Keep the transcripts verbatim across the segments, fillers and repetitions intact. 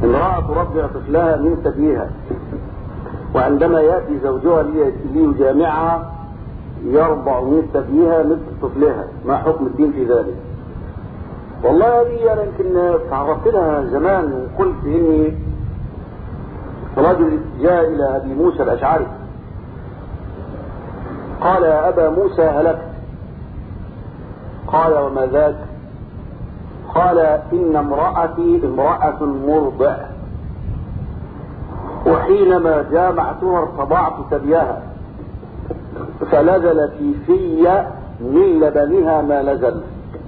امرأة ترضع طفلها من ثديها، وعندما يأتي زوجها ليجامعها يرضع من ثديها مثل طفلها، ما حكم الدين في ذلك؟ والله هذه انا يمكن تعرفت لها زمان وقلت اني رجل جاء الى ابي موسى الاشعري قال يا ابا موسى هلكت. قال وما ذاك؟ قال ان امرأتي امرأة مرضع، وحينما جامعتها ارتضعت ثديها فنزل في في من لبنها ما نزل.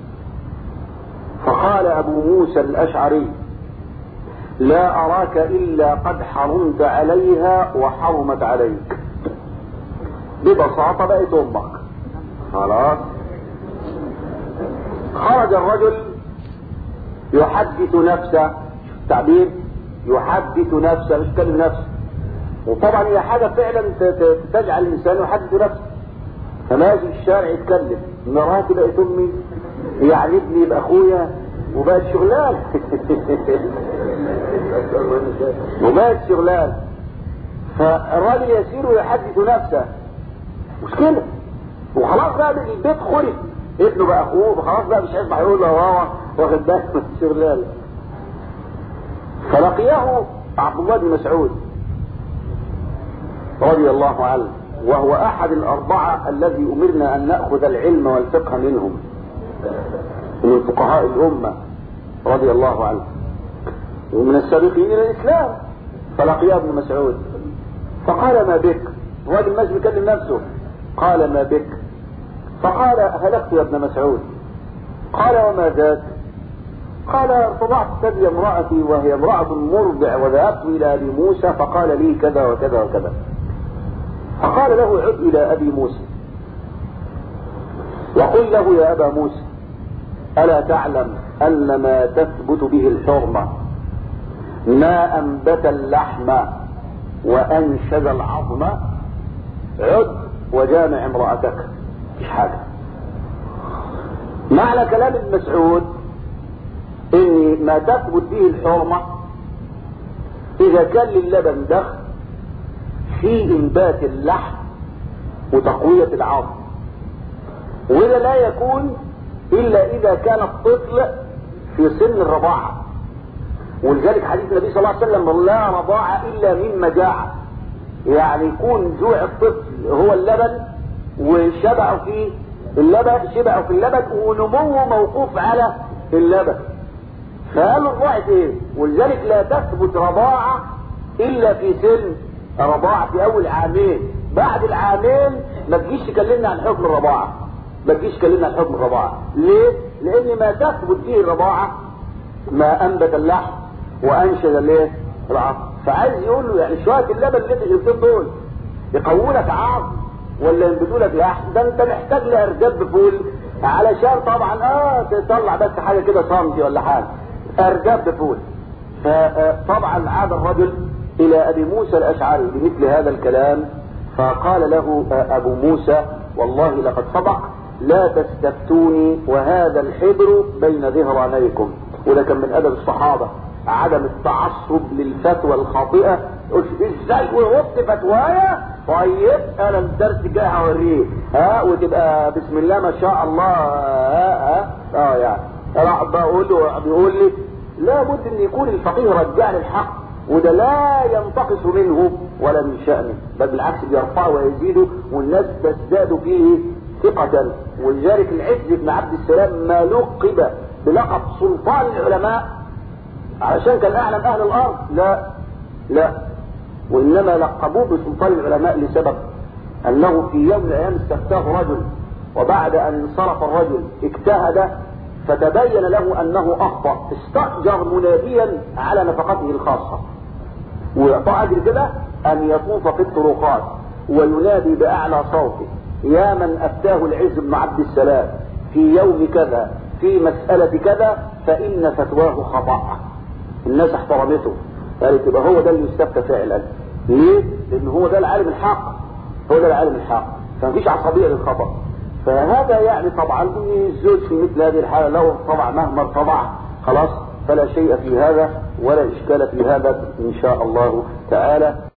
فقال ابو موسى الاشعري لا اراك الا قد حرمت عليها وحرمت عليك. ببساطة بقت امك خلاص. خرج الرجل يحدث نفسه، التعبير يحدث نفسه مش كلم نفسه، وطبعا هي حاجة فعلا تجعل الانسان يحدث نفسه. فماشي في الشارع يتكلم مراتي بقت امي، يعني ابني يبقى اخويا، وبقت شغلان وبقت شغلان. فالراجل يسير ويحدث نفسه مشكلة، وخلاص بقى البيت خرب، ابنه بقى اخوه، فخلاص بقى مش هيصبح يقول له واوا واخد بالك من الشغلان. فلقيه عبد الله بن مسعود رضي الله عنه، وهو احد الاربعة الذي امرنا ان نأخذ العلم والفقه منهم، من فقهاء الامة رضي الله عنه ومن السابقين الى الاسلام. فلقيه ابن مسعود فقال ما بك؟ الراجل ماشي بيكلم نفسه. قال ما بك؟ فقال هلكت يا ابن مسعود. قال وما ذاك؟ قال ارتضعت ثدي امرأتي وهي امرأة مرضع، وذهبت الى ابي موسى فقال لي كذا وكذا وكذا. فقال له عد الى ابي موسى وقل له يا ابا موسى الا تعلم ان ما تثبت به الحرمة ما انبت اللحم وانشز العظم؟ عد وجامع امرأتك. مش حاجة. معنى كلام ابن مسعود ان ما تثبت به الحرمة اذا كان للبن دخل في انبات اللحم وتقوية العظم، وإذا لا يكون الا اذا كان الطفل في سن الرضاعة. ولذلك حديث النبي صلى الله عليه وسلم لا رضاعة الا من مجاعة، يعني يكون جوع الطفل هو اللبن وشبعه في اللبن، شبعه في اللبن ونموه موقوف على اللبن. فقالوا الرضاعة ايه؟ ولذلك لا تثبت رضاعة الا في سن رضاعة في اول عامين. بعد العامين ما تجيش تكلمنا عن حكم الرضاعة، ما تجيش تكلمنا عن حكم الرضاعة. ليه؟ لان ما تثبت فيه الرضاعة ما انبت اللحم وانشز الايه؟ العظم. فعايز يقول له يعني شوية اللبن اللي انت شربتهم دول يقووا لك عظم ولا ينبتوا لك لحم؟ ده انت محتاج لارجاب فول علشان طبعا اه تطلع بس حاجة كده صمتي ولا حاجة، ارجاب فول. فطبعا عاد الرجل الى ابي موسى الاشعري بمثل هذا الكلام، فقال له ابو موسى والله لقد صدق، لا تستفتوني وهذا الحبر بين ظهرانيكم. وده كان من ادب الصحابة عدم التعصب للفتوى الخاطئة. ازاي ووقت فتوايا؟ طيب انا الدرس جاي هوريه ها وتبقى بسم الله ما شاء الله ها ها اه يعني راح بقول له بيقول لي لابد ان يكون الفقيه رجع للحق، وده لا ينتقص منه ولا من شأنه، بل بالعكس بيرفعه ويزيده والناس تزداد فيه ثقة. ولذلك العز بن عبد السلام ما لقب بلقب سلطان العلماء علشان كان اعلم اهل الارض، لا لا، وانما لقبوه بسلطان العلماء لسبب انه في يوم من الايام استفتاه رجل، وبعد ان انصرف الرجل اجتهد فتبين له انه اخطأ، استأجر مناديا على نفقته الخاصة ويعطى اجر كده ان يطوف في الطرقات وينادي باعلى صوته يا من افتاه العز بن عبد السلام في يوم كذا في مسألة كذا فان فتواه خطأ. الناس احترمته، قالت يبقى هو ده اللي يستفتى فعلا. ليه؟ لان هو ده العالم الحق، هو ده العالم الحق، فمفيش عصبية للخطأ. فهذا يعني طبعا الزوج في مثل هذه الحالة لو طبع مهما طبع خلاص فلا شيء في هذا ولا إشكال في هذا إن شاء الله تعالى.